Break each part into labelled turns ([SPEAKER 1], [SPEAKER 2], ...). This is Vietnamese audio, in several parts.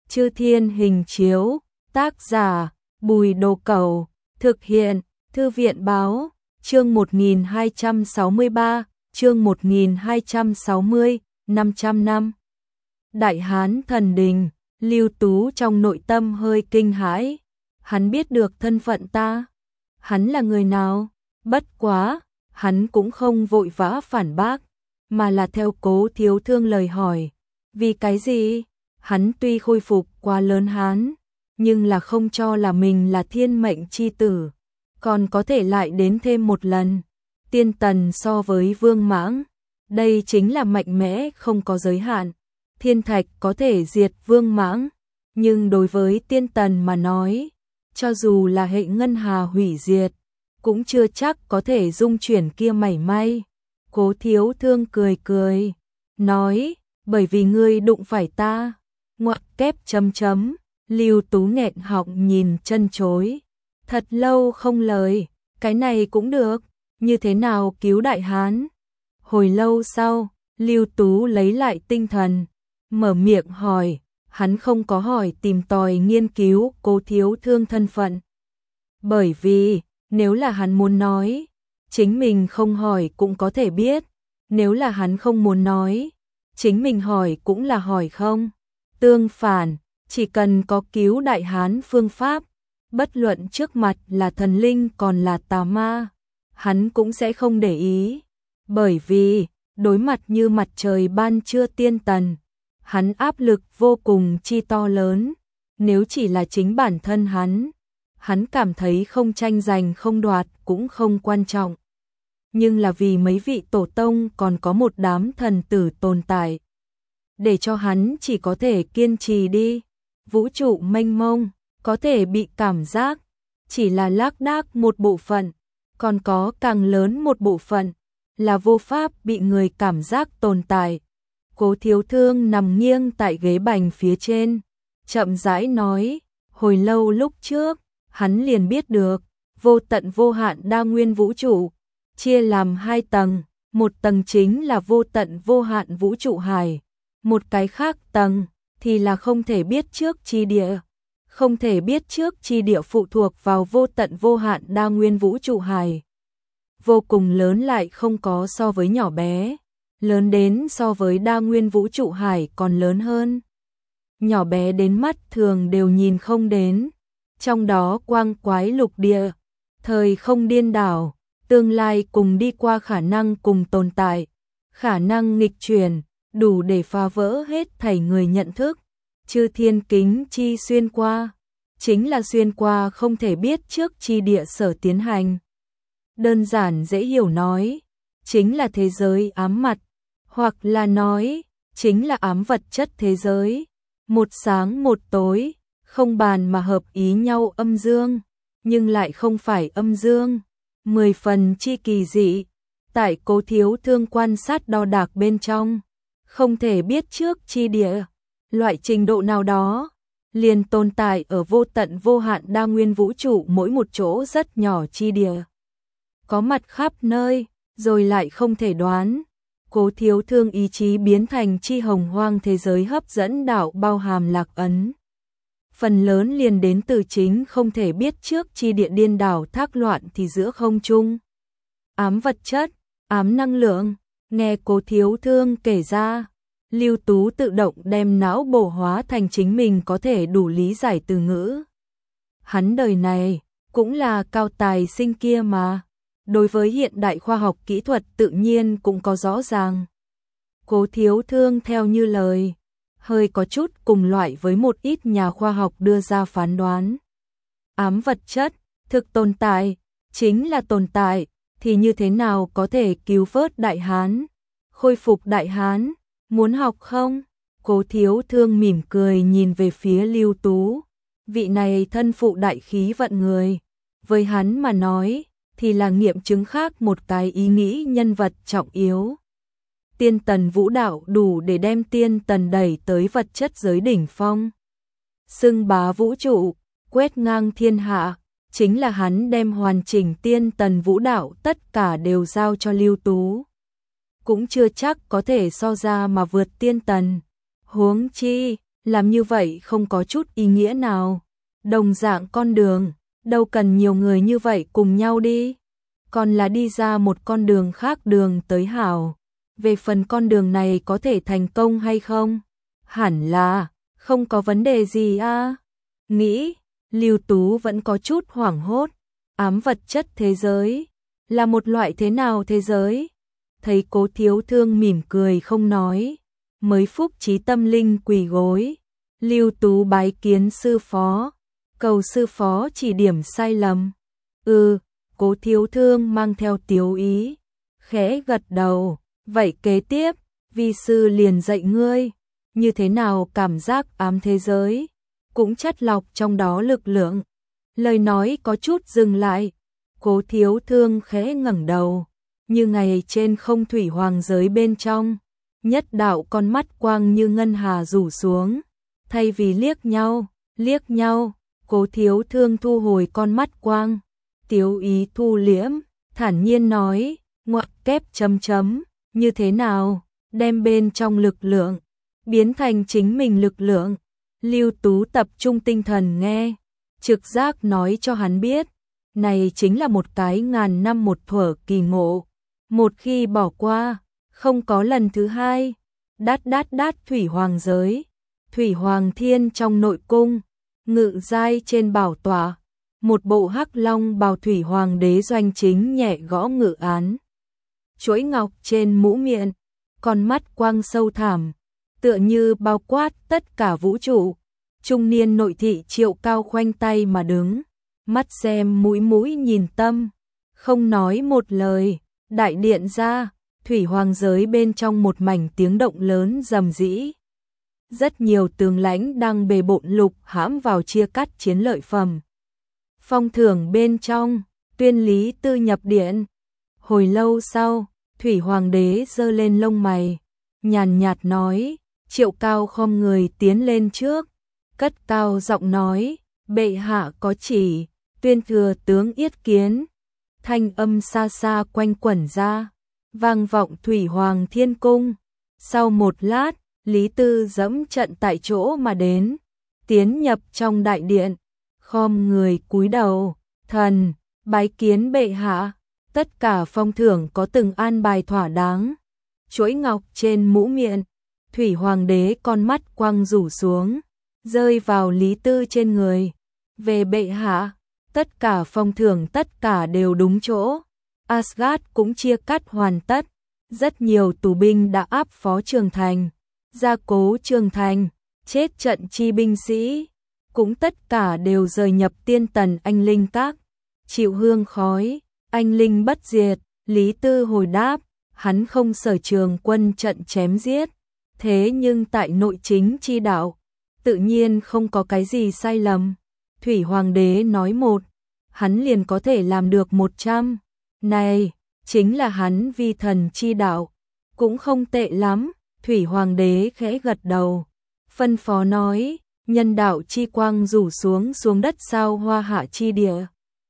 [SPEAKER 1] Chư Thiên Hình Chiếu, tác giả Bùi Đồ Cẩu, thực hiện Thư viện Báo, chương 1263, chương 1260, 500 năm. Đại Hán Thần Đình, Lưu Tú trong nội tâm hơi kinh hãi, hắn biết được thân phận ta, hắn là người nào, bất quá, hắn cũng không vội vã phản bác, mà là theo Cố Thiếu Thương lời hỏi, vì cái gì? Hắn tuy khôi phục quá lớn hán, nhưng là không cho là mình là thiên mệnh chi tử, còn có thể lại đến thêm một lần. Tiên tần so với vương mãng, đây chính là mạnh mẽ không có giới hạn. Thiên thạch có thể diệt vương mãng, nhưng đối với tiên tần mà nói, cho dù là hệ ngân hà hủy diệt, cũng chưa chắc có thể dung chuyển kia mảy may. Cố Thiếu Thương cười cười, nói, bởi vì ngươi đụng phải ta. Ngoặc kép chấm chấm, Lưu Tú nghẹn họng nhìn chân chối. Thật lâu không lời, cái này cũng được, như thế nào cứu đại hán? Hồi lâu sau, Lưu Tú lấy lại tinh thần, mở miệng hỏi, hắn không có hỏi tìm tòi nghiên cứu Cố Thiếu Thương thân phận. Bởi vì, nếu là hắn muốn nói, chính mình không hỏi cũng có thể biết, nếu là hắn không muốn nói, chính mình hỏi cũng là hỏi không. Tương phản, chỉ cần có cứu đại hán phương pháp, bất luận trước mặt là thần linh còn là tà ma, hắn cũng sẽ không để ý. Bởi vì, đối mặt như mặt trời ban trưa tiên tần, hắn áp lực vô cùng chi to lớn, nếu chỉ là chính bản thân hắn cảm thấy không tranh giành không đoạt cũng không quan trọng. Nhưng là vì mấy vị tổ tông còn có một đám thần tử tồn tại, để cho hắn chỉ có thể kiên trì đi. Vũ trụ mênh mông, có thể bị cảm giác, chỉ là lác đác một bộ phận, còn có càng lớn một bộ phận, là vô pháp bị người cảm giác tồn tại. Cố Thiếu Thương nằm nghiêng tại ghế bành phía trên, chậm rãi nói, hồi lâu lúc trước, hắn liền biết được, vô tận vô hạn đa nguyên vũ trụ, chia làm hai tầng, một tầng chính là vô tận vô hạn vũ trụ hải, một cái khác tầng thì là không thể biết trước chi địa. Không thể biết trước chi địa phụ thuộc vào vô tận vô hạn đa nguyên vũ trụ hải. Vô cùng lớn lại không có so với nhỏ bé, lớn đến so với đa nguyên vũ trụ hải còn lớn hơn. Nhỏ bé đến mắt thường đều nhìn không đến, trong đó quang quái lục địa, thời không điên đảo, tương lai cùng đi qua khả năng cùng tồn tại, khả năng nghịch chuyển, đủ để phá vỡ hết thảy người nhận thức. Chư thiên kính chi xuyên qua, chính là xuyên qua không thể biết trước chi địa sở tiến hành. Đơn giản dễ hiểu nói, chính là thế giới ám mặt, hoặc là nói, chính là ám vật chất thế giới. Một sáng một tối, không bàn mà hợp ý nhau âm dương, nhưng lại không phải âm dương. 10 phần chi kỳ dị, tại Cố Thiếu Thương quan sát đo đạc bên trong, không thể biết trước chi địa, loại trình độ nào đó, liền tồn tại ở vô tận vô hạn đa nguyên vũ trụ mỗi một chỗ rất nhỏ chi địa. Có mặt khắp nơi, rồi lại không thể đoán. Cố Thiếu Thương ý chí biến thành chi hồng hoang thế giới hấp dẫn đạo bao hàm lạc ấn. Phần lớn liền đến từ chính không thể biết trước chi địa điên đảo thác loạn thì giữa không trung. Ám vật chất, ám năng lượng, nghe Cố Thiếu Thương kể ra, Lưu Tú tự động đem não bộ hóa thành chính mình có thể đủ lý giải từ ngữ. Hắn đời này, cũng là cao tài sinh kia mà, đối với hiện đại khoa học kỹ thuật tự nhiên cũng có rõ ràng. Cố Thiếu Thương theo như lời, hơi có chút cùng loại với một ít nhà khoa học đưa ra phán đoán. Ám vật chất, thực tồn tại, chính là tồn tại, thì như thế nào có thể cứu vớt đại hán, khôi phục đại hán, muốn học không? Cố Thiếu Thương mỉm cười nhìn về phía Lưu Tú, vị này thân phụ đại khí vận người, với hắn mà nói, thì là nghiệm chứng khác một cái ý nghĩ nhân vật trọng yếu. Tiên tần vũ đạo đủ để đem tiên tần đẩy tới vật chất giới đỉnh phong. Xưng bá vũ trụ, quét ngang thiên hạ, chính là hắn đem hoàn chỉnh tiên tần vũ đạo tất cả đều giao cho Lưu Tú. Cũng chưa chắc có thể so ra mà vượt tiên tần. Huống chi, làm như vậy không có chút ý nghĩa nào. Đồng dạng con đường, đâu cần nhiều người như vậy cùng nhau đi, còn là đi ra một con đường khác đường tới hảo. Về phần con đường này có thể thành công hay không? Hẳn là không có vấn đề gì a. Nghĩ, Lưu Tú vẫn có chút hoảng hốt, ám vật chất thế giới là một loại thế nào thế giới? Thấy Cố Thiếu Thương mỉm cười không nói, mới phúc trí tâm linh quỳ gối. Lưu Tú bái kiến sư phó, cầu sư phó chỉ điểm sai lầm. Cố Thiếu Thương mang theo tiếu ý, khẽ gật đầu, vậy kế tiếp, vi sư liền dạy ngươi, như thế nào cảm giác ám thế giới, cũng chất lọc trong đó lực lượng. Lời nói có chút dừng lại, Cố Thiếu Thương khẽ ngẩng đầu, như ngày trên không thủy hoàng giới bên trong, nhất đạo con mắt quang như ngân hà rủ xuống, thay vì liếc nhau, Cố Thiếu Thương thu hồi con mắt quang, tiếu ý thu liễm, thản nhiên nói, ngoặc kép chấm chấm, như thế nào, đem bên trong lực lượng, biến thành chính mình lực lượng. Lưu Tú tập trung tinh thần nghe, trực giác nói cho hắn biết, này chính là một cái ngàn năm một thuở kỳ ngộ, một khi bỏ qua, không có lần thứ hai. Đát thủy hoàng giới, thủy hoàng thiên trong nội cung, ngự giai trên bảo tọa, một bộ hắc long bào thủy hoàng đế doanh chính nhẹ gõ ngự án. Chuỗi ngọc trên mũ miệng, con mắt quang sâu thẳm, tựa như bao quát tất cả vũ trụ. Trung niên nội thị Triệu Cao khoanh tay mà đứng, mắt xem mũi nhìn tâm, không nói một lời. Đại điện ra, thủy hoàng giới bên trong một mảnh tiếng động lớn rầm rĩ. Rất nhiều tướng lãnh đang bề bộn lục hãm vào chia cắt chiến lợi phẩm. Phong thưởng bên trong, Tuyên Lý Tư nhập điện. Hồi lâu sau, thủy hoàng đế giơ lên lông mày, nhàn nhạt nói, Triệu Cao khom người tiến lên trước, cất cao giọng nói, bệ hạ có chỉ, tuyên thừa tướng yết kiến. Thanh âm xa xa quanh quẩn ra, vang vọng thủy hoàng thiên cung. Sau một lát, Lý Tư dẫm trận tại chỗ mà đến, tiến nhập trong đại điện, khom người cúi đầu, thần, bái kiến bệ hạ. Tất cả phong thưởng có từng an bài thỏa đáng. Chuỗi ngọc trên mũ miệng, thủy hoàng đế con mắt quang rủ xuống, rơi vào Lý Tư trên người. Về bệ hạ, tất cả phong thưởng tất cả đều đúng chỗ. Asgard cũng chia cắt hoàn tất, rất nhiều tù binh đã áp phó Trường Thành, gia cố Trường Thành, chết trận chi binh sĩ, cũng tất cả đều rời nhập Tiên Tần Anh Linh Các, chịu hương khói, anh linh bất diệt. Lý Tư hồi đáp, hắn không sở trường quân trận chém giết, thế nhưng tại nội chính chi đạo, tự nhiên không có cái gì sai lầm. Thủy hoàng đế nói một, hắn liền có thể làm được 100. Này, chính là hắn vi thần chi đạo, cũng không tệ lắm. Thủy hoàng đế khẽ gật đầu, phân phó nói, nhân đạo chi quang rủ xuống đất sao hoa hạ chi địa,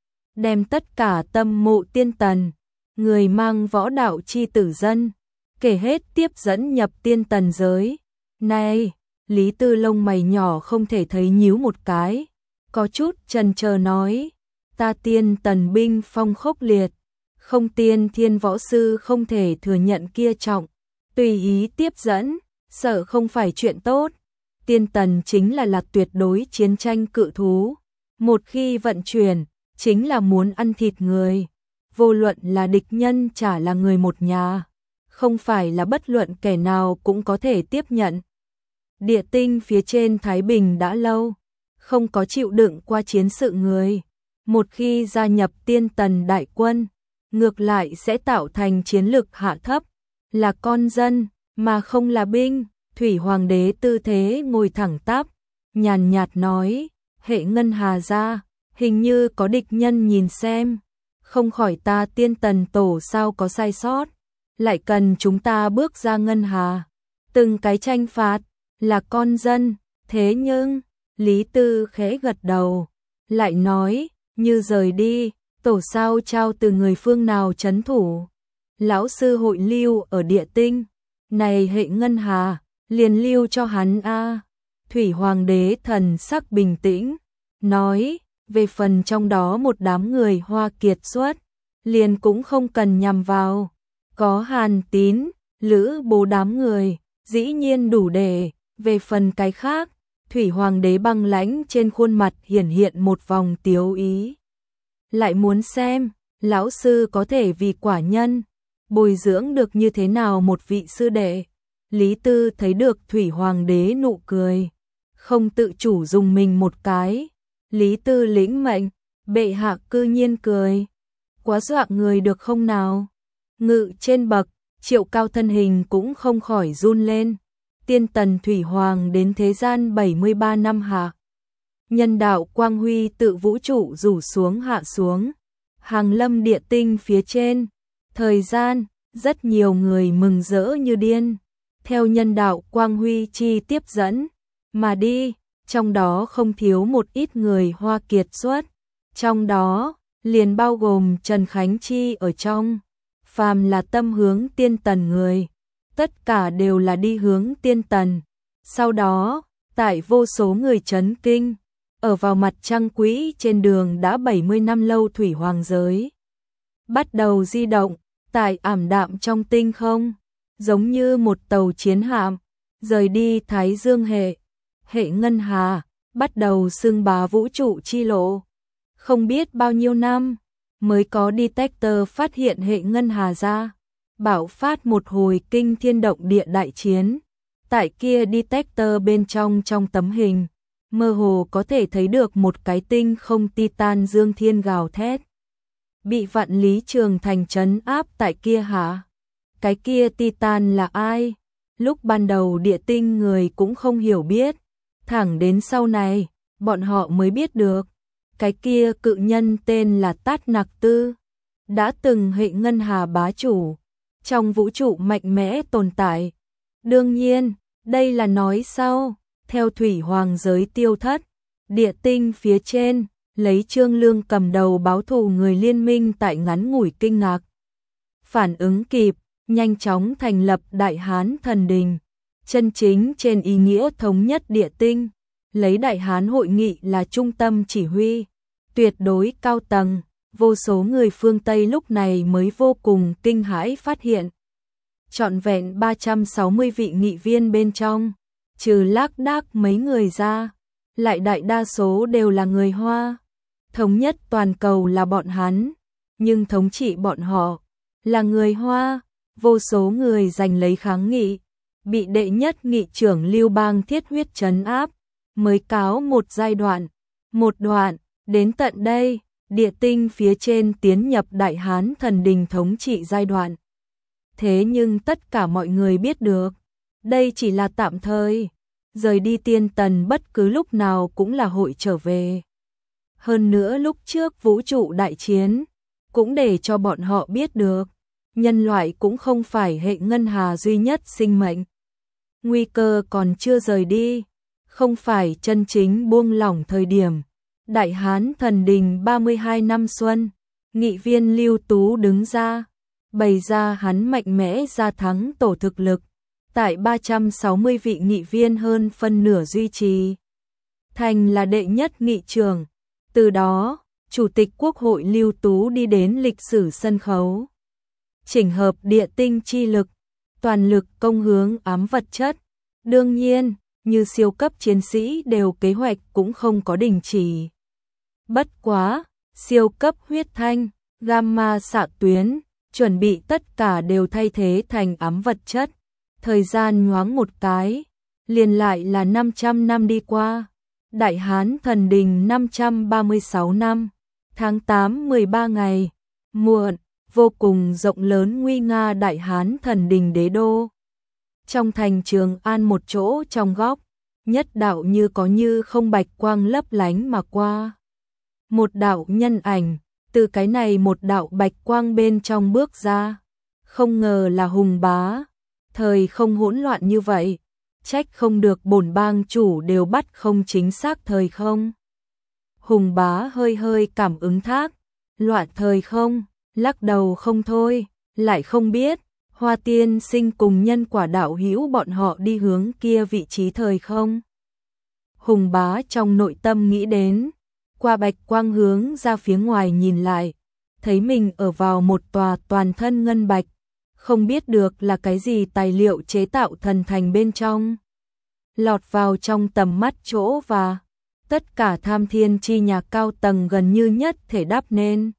[SPEAKER 1] đem tất cả tâm mộ tiên tần, người mang võ đạo chi tử dân, kể hết tiếp dẫn nhập tiên tần giới. Này, Lý Tư lông mày nhỏ không thể thấy nhíu một cái, có chút chần chờ nói, ta tiên tần binh phong khốc liệt, không tiên thiên võ sư không thể thừa nhận kia trọng, tùy ý tiếp dẫn, sợ không phải chuyện tốt. Tiên tần chính là tuyệt đối chiến tranh cự thú, một khi vận chuyển, chính là muốn ăn thịt người, vô luận là địch nhân chả là người một nhà, không phải là bất luận kẻ nào cũng có thể tiếp nhận. Địa tinh phía trên Thái Bình đã lâu, không có chịu đựng qua chiến sự người, một khi gia nhập tiên tần đại quân, ngược lại sẽ tạo thành chiến lực hạ thấp, là con dân, mà không là binh. Thủy hoàng đế tư thế ngồi thẳng tắp, nhàn nhạt nói, hệ ngân hà ra, hình như có địch nhân nhìn xem, không khỏi ta tiên tần tổ sao có sai sót, lại cần chúng ta bước ra ngân hà, từng cái tranh phạt, là con dân, thế nhưng, Lý Tư khẽ gật đầu, lại nói, như rời đi, tổ sao trao từ người phương nào trấn thủ, lão sư hội lưu ở địa tinh, này hệ ngân hà, liền lưu cho hắn a. Thủy Hoàng đế thần sắc bình tĩnh, nói, về phần trong đó một đám người Hoa kiệt xuất, liền cũng không cần nhằm vào, có Hàn Tín, Lữ Bố đám người, dĩ nhiên đủ để, về phần cái khác, Thủy Hoàng đế băng lãnh trên khuôn mặt hiển hiện một vòng tiếu ý. Lại muốn xem, lão sư có thể vì quả nhân, bồi dưỡng được như thế nào một vị sư đệ. Lý Tư thấy được Thủy Hoàng đế nụ cười, không tự chủ dùng mình một cái. Lý Tư lĩnh mệnh, bệ hạ cư nhiên cười. Quá dọa người được không nào? Ngự trên bậc, Triệu Cao thân hình cũng không khỏi run lên. Tiên tần Thủy Hoàng đến thế gian 73 năm hạ. Nhân đạo quang huy tự vũ trụ rủ xuống hạ xuống. Hàng lâm địa tinh phía trên. Thời gian, rất nhiều người mừng rỡ như điên. Theo nhân đạo quang huy chi tiếp dẫn, mà đi, trong đó không thiếu một ít người Hoa kiệt xuất. Trong đó, liền bao gồm Trần Khánh Chi ở trong. Phàm là tâm hướng tiên tần người, tất cả đều là đi hướng tiên tần. Sau đó, tại vô số người chấn kinh, ở vào mặt trăng quỹ trên đường đã 70 năm lâu Thủy Hoàng giới. Bắt đầu di động, tại ảm đạm trong tinh không, giống như một tàu chiến hạm, rời đi Thái Dương hệ ngân hà, bắt đầu xưng bá vũ trụ chi lộ. Không biết bao nhiêu năm, mới có detector phát hiện hệ ngân hà ra, bạo phát một hồi kinh thiên động địa đại chiến. Tại kia detector bên trong tấm hình, mơ hồ có thể thấy được một cái tinh không Titan dương thiên gào thét. Bị Vạn Lý Trường Thành trấn áp tại kia hả? Cái kia Titan là ai? Lúc ban đầu địa tinh người cũng không hiểu biết, thẳng đến sau này, bọn họ mới biết được. Cái kia cự nhân tên là Tát Nặc Tư, đã từng hệ ngân hà bá chủ, trong vũ trụ mạnh mẽ tồn tại. Đương nhiên, đây là nói sau, theo Thủy Hoàng giới tiêu thất, địa tinh phía trên, lấy Trương Lương cầm đầu báo thù người liên minh tại ngắn ngủi kinh ngạc. Phản ứng kịp, nhanh chóng thành lập Đại Hán Thần Đình, chân chính trên ý nghĩa thống nhất địa tinh, lấy Đại Hán hội nghị là trung tâm chỉ huy, tuyệt đối cao tầng, vô số người phương Tây lúc này mới vô cùng kinh hãi phát hiện. Trọn vẹn 360 vị nghị viên bên trong, trừ lác đác mấy người ra, lại đại đa số đều là người Hoa. Thống nhất toàn cầu là bọn hắn, nhưng thống trị bọn họ là người Hoa. Vô số người giành lấy kháng nghị, bị đệ nhất nghị trưởng Lưu Bang thiết huyết trấn áp, mới cáo một giai đoạn, đến tận đây, địa tinh phía trên tiến nhập Đại Hán Thần Đình thống trị giai đoạn. Thế nhưng tất cả mọi người biết được, đây chỉ là tạm thời, rời đi tiên tần bất cứ lúc nào cũng là hội trở về. Hơn nữa lúc trước vũ trụ đại chiến, cũng để cho bọn họ biết được, nhân loại cũng không phải hệ ngân hà duy nhất sinh mệnh. Nguy cơ còn chưa rời đi, không phải chân chính buông lỏng thời điểm. Đại Hán Thần Đình 32 năm xuân, nghị viên Lưu Tú đứng ra, bày ra hắn mạnh mẽ ra thắng tổ thực lực, tại 360 vị nghị viên hơn phân nửa duy trì. Thành là đệ nhất nghị trường, từ đó, Chủ tịch Quốc hội Lưu Tú đi đến lịch sử sân khấu. Chỉnh hợp địa tinh chi lực, toàn lực công hướng ám vật chất. Đương nhiên, như siêu cấp chiến sĩ đều kế hoạch cũng không có đình chỉ. Bất quá, siêu cấp huyết thanh, gamma xạ tuyến, chuẩn bị tất cả đều thay thế thành ám vật chất. Thời gian nhoáng một cái, liền lại là 500 năm đi qua. Đại Hán Thần Đình 536 năm, tháng 8 13 ngày, muộn, vô cùng rộng lớn nguy nga Đại Hán Thần Đình đế đô. Trong thành Trường An một chỗ trong góc, nhất đạo như có như không bạch quang lấp lánh mà qua. Một đạo nhân ảnh, từ cái này một đạo bạch quang bên trong bước ra. Không ngờ là Hùng Bá, thời không hỗn loạn như vậy. Trách không được bổn bang chủ đều bắt không chính xác thời không. Hùng Bá hơi hơi cảm ứng thác, loạn thời không, lắc đầu không thôi, lại không biết, Hoa Tiên Sinh cùng nhân quả đạo hữu bọn họ đi hướng kia vị trí thời không. Hùng Bá trong nội tâm nghĩ đến, qua bạch quang hướng ra phía ngoài nhìn lại, thấy mình ở vào một tòa toàn thân ngân bạch, không biết được là cái gì tài liệu chế tạo thần thành bên trong. Lọt vào trong tầm mắt chỗ và tất cả Tham Thiên chi nhà cao tầng gần như nhất thể đắp nên.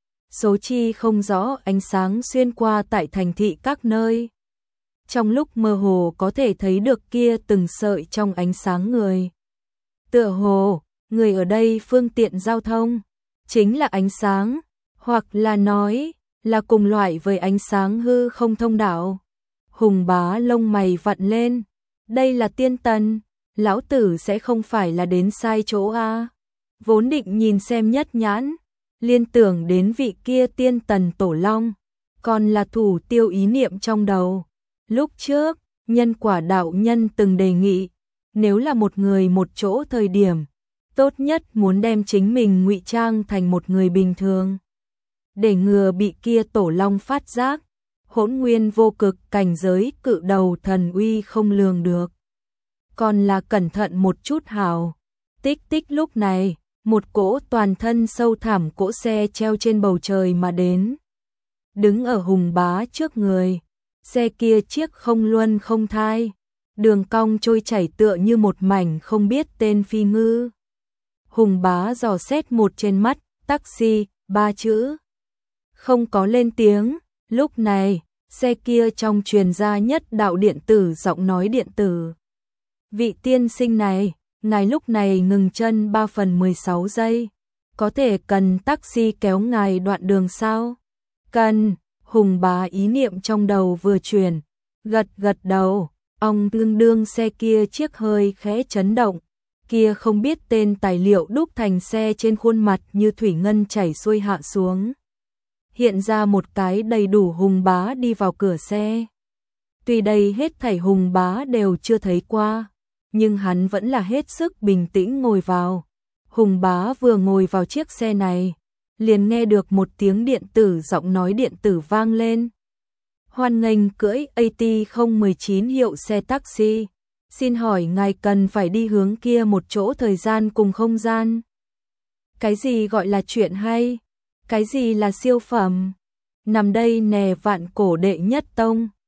[SPEAKER 1] Số chi không rõ ánh sáng xuyên qua tại thành thị các nơi. Trong lúc mơ hồ có thể thấy được kia từng sợi trong ánh sáng người. Tựa hồ, người ở đây phương tiện giao thông, chính là ánh sáng, hoặc là nói, là cùng loại với ánh sáng hư không thông đạo. Hùng Bá lông mày vặn lên, đây là tiên tần, lão tử sẽ không phải là đến sai chỗ a. Vốn định nhìn xem nhất nhãn, liên tưởng đến vị kia tiên tần tổ long, còn là thủ tiêu ý niệm trong đầu. Lúc trước, nhân quả đạo nhân từng đề nghị, nếu là một người một chỗ thời điểm, tốt nhất muốn đem chính mình ngụy trang thành một người bình thường. Để ngừa bị kia tổ long phát giác, Hỗn Nguyên vô cực cảnh giới cự đầu thần uy không lường được. Còn là cẩn thận một chút hảo. Tích tích lúc này, một cỗ toàn thân sâu thẳm cỗ xe treo trên bầu trời mà đến. Đứng ở Hùng Bá trước người, xe kia chiếc không luân không thai, đường cong trôi chảy tựa như một mảnh không biết tên phi ngư. Hùng Bá dò xét một trên mắt, taxi, 3 chữ. Không có lên tiếng, lúc này, xe kia trong truyền ra nhất đạo điện tử giọng nói điện tử. Vị tiên sinh này, ngài lúc này ngừng chân 3/16 giây. Có thể cần taxi kéo ngài đoạn đường sao? Cần, Hùng Bá ý niệm trong đầu vừa chuyển, gật đầu, ông tương đương xe kia chiếc hơi khẽ chấn động. Kia không biết tên tài liệu đúc thành xe trên khuôn mặt như thủy ngân chảy xuôi hạ xuống. Hiện ra một cái đầy đủ Hùng Bá đi vào cửa xe. Tuy đây hết thảy Hùng Bá đều chưa thấy qua, nhưng hắn vẫn là hết sức bình tĩnh ngồi vào. Hùng Bá vừa ngồi vào chiếc xe này, liền nghe được một tiếng điện tử giọng nói điện tử vang lên. Hoan nghênh cưỡi AT019 hiệu xe taxi. Xin hỏi ngài cần phải đi hướng kia một chỗ thời gian cùng không gian. Cái gì gọi là chuyện hay? Cái gì là siêu phẩm? Nằm đây nè vạn cổ đệ nhất tông.